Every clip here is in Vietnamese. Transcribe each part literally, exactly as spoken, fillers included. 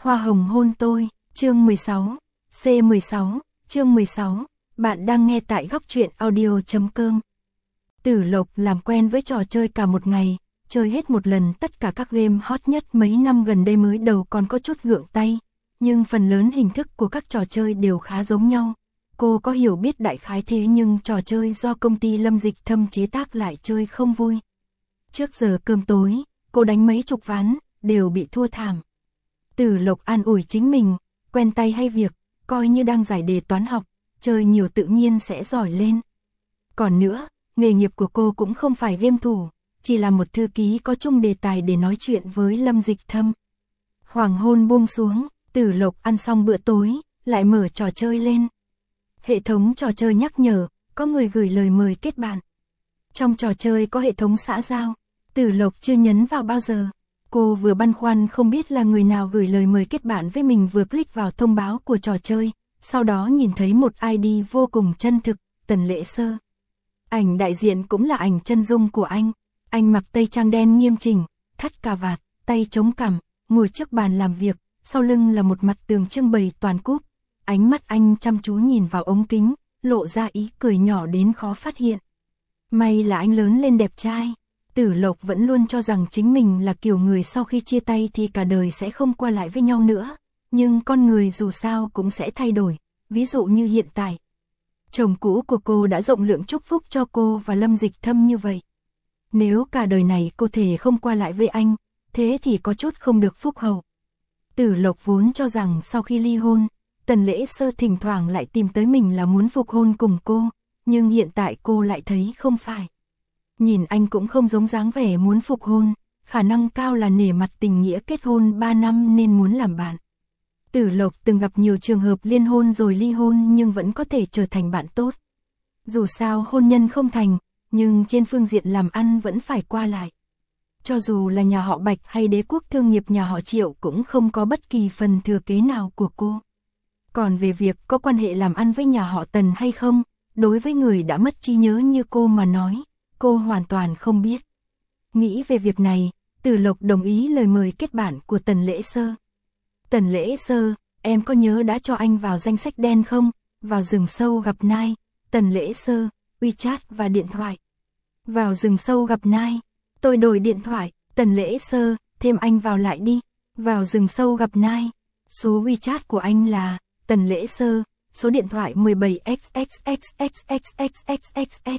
Hoa hồng hôn tôi, chương mười sáu, C mười sáu, chương mười sáu, bạn đang nghe tại góc truyện audio.com. Tử Lộc làm quen với trò chơi cả một ngày, chơi hết một lần tất cả các game hot nhất mấy năm gần đây, mới đầu còn có chút gượng tay, nhưng phần lớn hình thức của các trò chơi đều khá giống nhau. Cô có hiểu biết đại khái, thế nhưng trò chơi do công ty Lâm Dịch Thâm chế tác lại chơi không vui. Trước giờ cơm tối, cô đánh mấy chục ván, đều bị thua thảm. Tử Lộc an ủi chính mình, quen tay hay việc, coi như đang giải đề toán học, chơi nhiều tự nhiên sẽ giỏi lên. Còn nữa, nghề nghiệp của cô cũng không phải game thủ, chỉ là một thư ký có chung đề tài để nói chuyện với Lâm Dịch Thâm. Hoàng hôn buông xuống, Tử Lộc ăn xong bữa tối, lại mở trò chơi lên. Hệ thống trò chơi nhắc nhở, có người gửi lời mời kết bạn. Trong trò chơi có hệ thống xã giao, Tử Lộc chưa nhấn vào bao giờ. Cô vừa băn khoăn không biết là người nào gửi lời mời kết bạn với mình, vừa click vào thông báo của trò chơi, sau đó nhìn thấy một i đê vô cùng chân thực, Tần Lễ Sơ. Ảnh đại diện cũng là ảnh chân dung của anh. Anh mặc tây trang đen nghiêm chỉnh, thắt cà vạt, tay chống cằm, ngồi trước bàn làm việc, sau lưng là một mặt tường trưng bày toàn cúp. Ánh mắt anh chăm chú nhìn vào ống kính, lộ ra ý cười nhỏ đến khó phát hiện. May là anh lớn lên đẹp trai. Tử Lộc vẫn luôn cho rằng chính mình là kiểu người sau khi chia tay thì cả đời sẽ không qua lại với nhau nữa, nhưng con người dù sao cũng sẽ thay đổi, ví dụ như hiện tại. Chồng cũ của cô đã rộng lượng chúc phúc cho cô và Lâm Dịch Thâm như vậy. Nếu cả đời này cô thể không qua lại với anh, thế thì có chút không được phúc hậu. Tử Lộc vốn cho rằng sau khi ly hôn, Tần Lễ Sơ thỉnh thoảng lại tìm tới mình là muốn phục hôn cùng cô, nhưng hiện tại cô lại thấy không phải. Nhìn anh cũng không giống dáng vẻ muốn phục hôn, khả năng cao là nể mặt tình nghĩa kết hôn ba năm nên muốn làm bạn. Tử Lộc từng gặp nhiều trường hợp liên hôn rồi ly hôn nhưng vẫn có thể trở thành bạn tốt. Dù sao hôn nhân không thành, nhưng trên phương diện làm ăn vẫn phải qua lại. Cho dù là nhà họ Bạch hay đế quốc thương nghiệp nhà họ Triệu cũng không có bất kỳ phần thừa kế nào của cô. Còn về việc có quan hệ làm ăn với nhà họ Tần hay không, đối với người đã mất trí nhớ như cô mà nói, cô hoàn toàn không biết. Nghĩ về việc này, Tử Lộc đồng ý lời mời kết bạn của Tần Lễ Sơ. Tần Lễ Sơ, em có nhớ đã cho anh vào danh sách đen không? Vào rừng sâu gặp Nai, Tần Lễ Sơ, WeChat và điện thoại. Vào rừng sâu gặp Nai, tôi đổi điện thoại, Tần Lễ Sơ, thêm anh vào lại đi. Vào rừng sâu gặp Nai, số WeChat của anh là Tần Lễ Sơ, số điện thoại mười bảy x x x x x x x x x.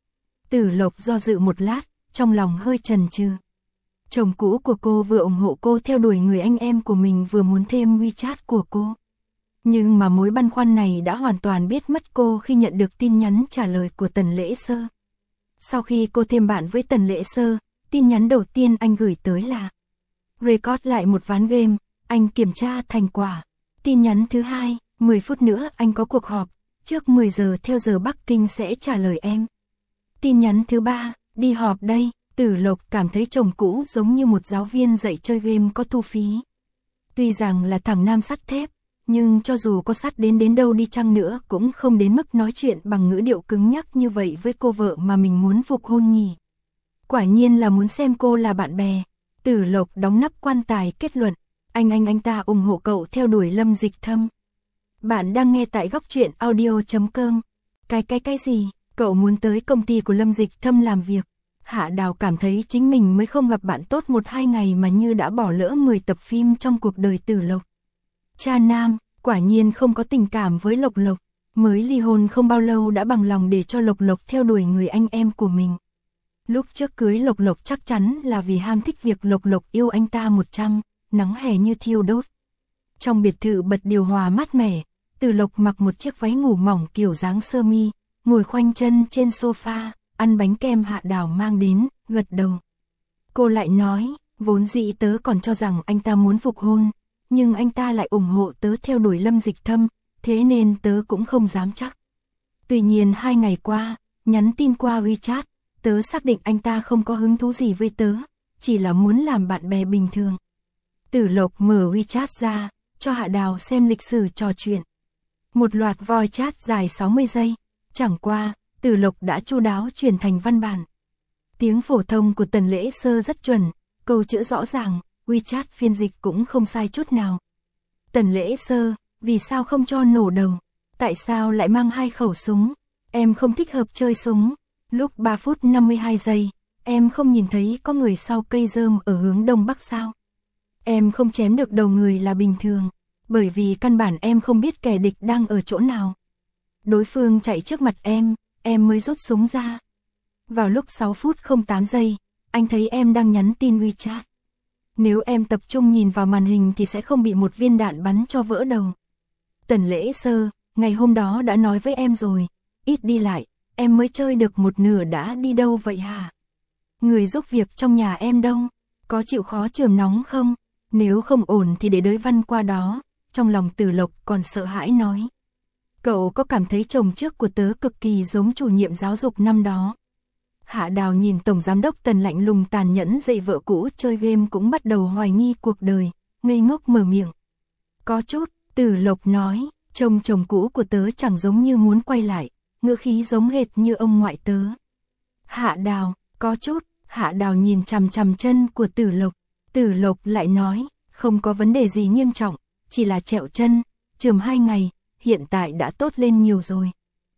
Tử Lộc do dự một lát, trong lòng hơi chần chừ. Chồng cũ của cô vừa ủng hộ cô theo đuổi người anh em của mình, vừa muốn thêm WeChat của cô. Nhưng mà mối băn khoăn này đã hoàn toàn biết mất cô khi nhận được tin nhắn trả lời của Tần Lễ Sơ. Sau khi cô thêm bạn với Tần Lễ Sơ, tin nhắn đầu tiên anh gửi tới là record lại một ván game, anh kiểm tra thành quả. Tin nhắn thứ hai, mười phút nữa anh có cuộc họp, trước mười giờ theo giờ Bắc Kinh sẽ trả lời em. Tin nhắn thứ ba, đi họp đây. Tử Lộc cảm thấy chồng cũ giống như một giáo viên dạy chơi game có thu phí. Tuy rằng là thằng nam sắt thép, nhưng cho dù có sắt đến đến đâu đi chăng nữa cũng không đến mức nói chuyện bằng ngữ điệu cứng nhắc như vậy với cô vợ mà mình muốn phục hôn nhỉ. Quả nhiên là muốn xem cô là bạn bè. Tử Lộc đóng nắp quan tài kết luận, anh anh anh ta ủng hộ cậu theo đuổi Lâm Dịch Thâm. Bạn đang nghe tại góc truyện audio.com. Cái cái cái gì? Cậu muốn tới công ty của Lâm Dịch Thâm làm việc? Hạ Đào cảm thấy chính mình mới không gặp bạn tốt một hai ngày mà như đã bỏ lỡ mười tập phim trong cuộc đời Tử Lộc. Cha nam, quả nhiên không có tình cảm với Lộc Lộc, mới ly hôn không bao lâu đã bằng lòng để cho Lộc Lộc theo đuổi người anh em của mình. Lúc trước cưới Lộc Lộc chắc chắn là vì ham thích việc Lộc Lộc yêu anh ta một trăm, nắng hè như thiêu đốt. Trong biệt thự bật điều hòa mát mẻ, Tử Lộc mặc một chiếc váy ngủ mỏng kiểu dáng sơ mi, ngồi khoanh chân trên sofa, ăn bánh kem Hạ Đào mang đến, gật đầu. Cô lại nói, vốn dĩ tớ còn cho rằng anh ta muốn phục hôn, nhưng anh ta lại ủng hộ tớ theo đuổi Lâm Dịch Thâm, thế nên tớ cũng không dám chắc. Tuy nhiên hai ngày qua, nhắn tin qua WeChat, tớ xác định anh ta không có hứng thú gì với tớ, chỉ là muốn làm bạn bè bình thường. Tử Lộc mở WeChat ra, cho Hạ Đào xem lịch sử trò chuyện. Một loạt voice chat dài sáu mươi giây, chẳng qua, Tử Lộc đã chu đáo chuyển thành văn bản. Tiếng phổ thông của Tần Lễ Sơ rất chuẩn, câu chữ rõ ràng, WeChat phiên dịch cũng không sai chút nào. Tần Lễ Sơ, vì sao không cho nổ đầu? Tại sao lại mang hai khẩu súng? Em không thích hợp chơi súng. Lúc ba phút năm mươi hai giây, em không nhìn thấy có người sau cây rơm ở hướng đông bắc sao? Em không chém được đầu người là bình thường, bởi vì căn bản em không biết kẻ địch đang ở chỗ nào. Đối phương chạy trước mặt em, em mới rút súng ra. Vào lúc sáu phút không tám giây, anh thấy em đang nhắn tin WeChat. Nếu em tập trung nhìn vào màn hình thì sẽ không bị một viên đạn bắn cho vỡ đầu. Tần Lễ Sơ, ngày hôm đó đã nói với em rồi, ít đi lại, em mới chơi được một nửa đã đi đâu vậy hả? Người giúp việc trong nhà em đâu? Có chịu khó chườm nóng không? Nếu không ổn thì để đới văn qua đó. Trong lòng Tử Lộc còn sợ hãi nói. Cậu có cảm thấy chồng trước của tớ cực kỳ giống chủ nhiệm giáo dục năm đó? Hạ Đào nhìn Tổng Giám đốc Tần lạnh lùng tàn nhẫn dạy vợ cũ chơi game cũng bắt đầu hoài nghi cuộc đời, ngây ngốc mở miệng. Có chút, Tử Lộc nói, chồng chồng cũ của tớ chẳng giống như muốn quay lại, ngữ khí giống hệt như ông ngoại tớ. Hạ Đào, có chút, Hạ Đào nhìn chằm chằm chân của Tử Lộc, Tử Lộc lại nói, không có vấn đề gì nghiêm trọng, chỉ là trẹo chân, chườm hai ngày, hiện tại đã tốt lên nhiều rồi.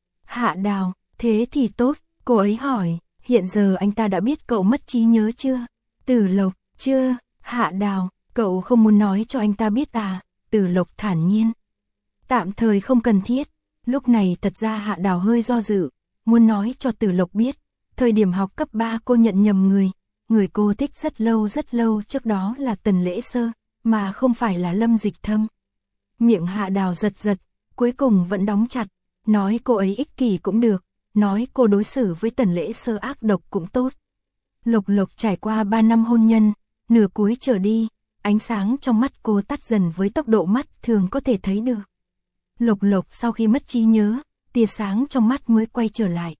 Hạ Đào, thế thì tốt, cô ấy hỏi, hiện giờ anh ta đã biết cậu mất trí nhớ chưa? Tử Lộc, chưa. Hạ Đào, cậu không muốn nói cho anh ta biết à? Tử Lộc thản nhiên. Tạm thời không cần thiết. Lúc này thật ra Hạ Đào hơi do dự, muốn nói cho Tử Lộc biết, thời điểm học cấp ba cô nhận nhầm người, người cô thích rất lâu rất lâu trước đó là Tần Lễ Sơ, mà không phải là Lâm Dịch Thâm. Miệng Hạ Đào giật giật, cuối cùng vẫn đóng chặt, nói cô ấy ích kỷ cũng được, nói cô đối xử với Tần Lễ Sơ ác độc cũng tốt. Lộc Lộc trải qua ba năm hôn nhân, nửa cuối trở đi, ánh sáng trong mắt cô tắt dần với tốc độ mắt thường có thể thấy được. Lộc Lộc sau khi mất trí nhớ, tia sáng trong mắt mới quay trở lại.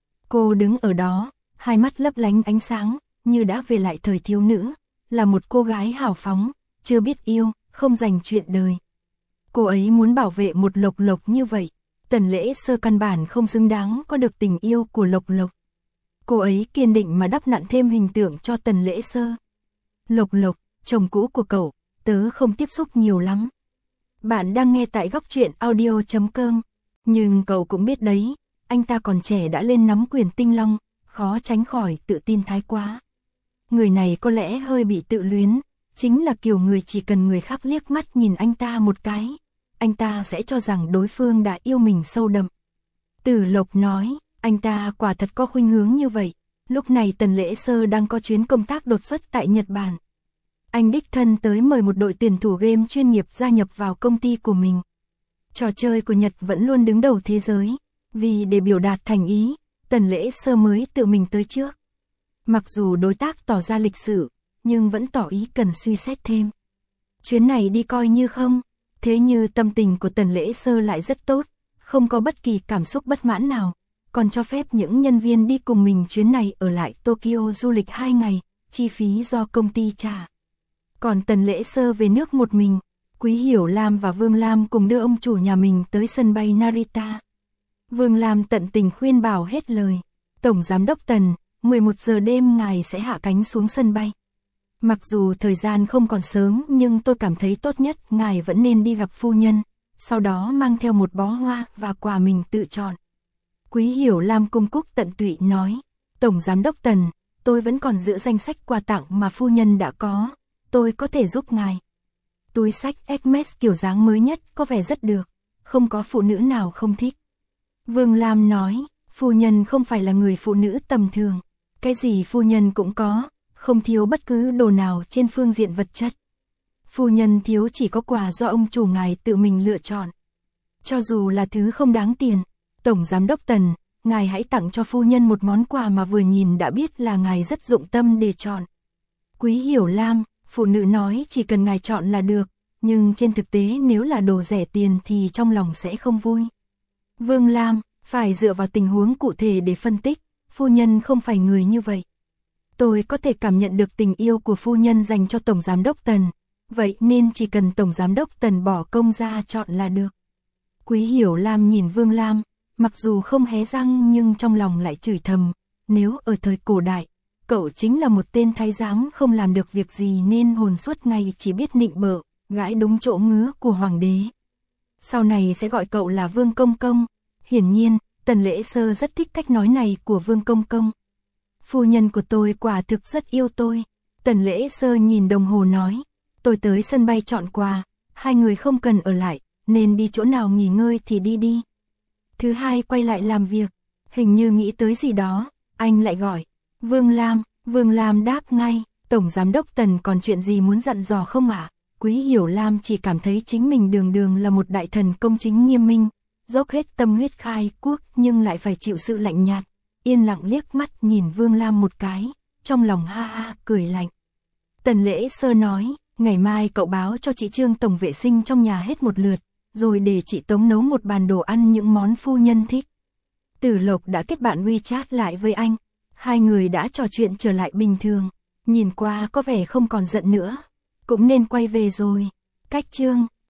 Cô đứng ở đó, hai mắt lấp lánh ánh sáng, như đã về lại thời thiếu nữ, là một cô gái hào phóng, chưa biết yêu, không dành chuyện đời. Cô ấy muốn bảo vệ một Lộc Lộc như vậy. Tần Lễ Sơ căn bản không xứng đáng có được tình yêu của Lộc Lộc. Cô ấy kiên định mà đắp nặn thêm hình tượng cho Tần Lễ Sơ. Lộc Lộc, chồng cũ của cậu, tớ không tiếp xúc nhiều lắm. Bạn đang nghe tại góc truyện audio chấm com. Nhưng cậu cũng biết đấy, anh ta còn trẻ đã lên nắm quyền tinh long, khó tránh khỏi tự tin thái quá. Người này có lẽ hơi bị tự luyến, chính là kiểu người chỉ cần người khác liếc mắt nhìn anh ta một cái, anh ta sẽ cho rằng đối phương đã yêu mình sâu đậm. Tử Lộc nói, anh ta quả thật có khuynh hướng như vậy. Lúc này Tần Lễ Sơ đang có chuyến công tác đột xuất tại Nhật Bản. Anh đích thân tới mời một đội tuyển thủ game chuyên nghiệp gia nhập vào công ty của mình. Trò chơi của Nhật vẫn luôn đứng đầu thế giới, vì để biểu đạt thành ý, Tần Lễ Sơ mới tự mình tới trước. Mặc dù đối tác tỏ ra lịch sự, nhưng vẫn tỏ ý cần suy xét thêm. Chuyến này đi coi như không, thế như tâm tình của Tần Lễ Sơ lại rất tốt, không có bất kỳ cảm xúc bất mãn nào, còn cho phép những nhân viên đi cùng mình chuyến này ở lại Tokyo du lịch hai ngày, chi phí do công ty trả. Còn Tần Lễ Sơ về nước một mình, Quý Hiểu Lam và Vương Lam cùng đưa ông chủ nhà mình tới sân bay Narita. Vương Lam tận tình khuyên bảo hết lời, Tổng Giám đốc Tần, mười một giờ đêm ngài sẽ hạ cánh xuống sân bay. Mặc dù thời gian không còn sớm nhưng tôi cảm thấy tốt nhất ngài vẫn nên đi gặp phu nhân, sau đó mang theo một bó hoa và quà mình tự chọn. Quý Hiểu Lam cung cúc tận tụy nói, Tổng Giám đốc Tần, tôi vẫn còn giữ danh sách quà tặng mà phu nhân đã có, tôi có thể giúp ngài. Túi xách Hermes kiểu dáng mới nhất có vẻ rất được, không có phụ nữ nào không thích. Vương Lam nói, phu nhân không phải là người phụ nữ tầm thường, cái gì phu nhân cũng có, không thiếu bất cứ đồ nào trên phương diện vật chất. Phu nhân thiếu chỉ có quà do ông chủ ngài tự mình lựa chọn. Cho dù là thứ không đáng tiền, Tổng Giám đốc Tần, ngài hãy tặng cho phu nhân một món quà mà vừa nhìn đã biết là ngài rất dụng tâm để chọn. Quý Hiểu Lam, phụ nữ nói chỉ cần ngài chọn là được, nhưng trên thực tế nếu là đồ rẻ tiền thì trong lòng sẽ không vui. Vương Lam, phải dựa vào tình huống cụ thể để phân tích, phu nhân không phải người như vậy. Tôi có thể cảm nhận được tình yêu của phu nhân dành cho Tổng Giám đốc Tần, vậy nên chỉ cần Tổng Giám đốc Tần bỏ công ra chọn là được. Quý Hiểu Lam nhìn Vương Lam, mặc dù không hé răng nhưng trong lòng lại chửi thầm, nếu ở thời cổ đại, cậu chính là một tên thái giám không làm được việc gì nên hồn suốt ngày chỉ biết nịnh bợ, gãi đúng chỗ ngứa của hoàng đế. Sau này sẽ gọi cậu là Vương Công Công. Hiển nhiên, Tần Lễ Sơ rất thích cách nói này của Vương Công Công. Phu nhân của tôi quả thực rất yêu tôi. Tần Lễ Sơ nhìn đồng hồ nói, tôi tới sân bay chọn quà, hai người không cần ở lại, nên đi chỗ nào nghỉ ngơi thì đi đi. Thứ hai quay lại làm việc, hình như nghĩ tới gì đó, anh lại gọi, Vương Lam, Vương Lam đáp ngay, Tổng Giám đốc Tần còn chuyện gì muốn dặn dò không ạ? À? Quý Hiểu Lam chỉ cảm thấy chính mình đường đường là một đại thần công chính nghiêm minh, dốc hết tâm huyết khai quốc nhưng lại phải chịu sự lạnh nhạt, yên lặng liếc mắt nhìn Vương Lam một cái, trong lòng ha ha cười lạnh. Tần Lễ Sơ nói, ngày mai cậu báo cho chị Trương tổng vệ sinh trong nhà hết một lượt, rồi để chị Tống nấu một bàn đồ ăn những món phu nhân thích. Tử Lộc đã kết bạn WeChat lại với anh, hai người đã trò chuyện trở lại bình thường, nhìn qua có vẻ không còn giận nữa, cũng nên quay về rồi. Cách Trương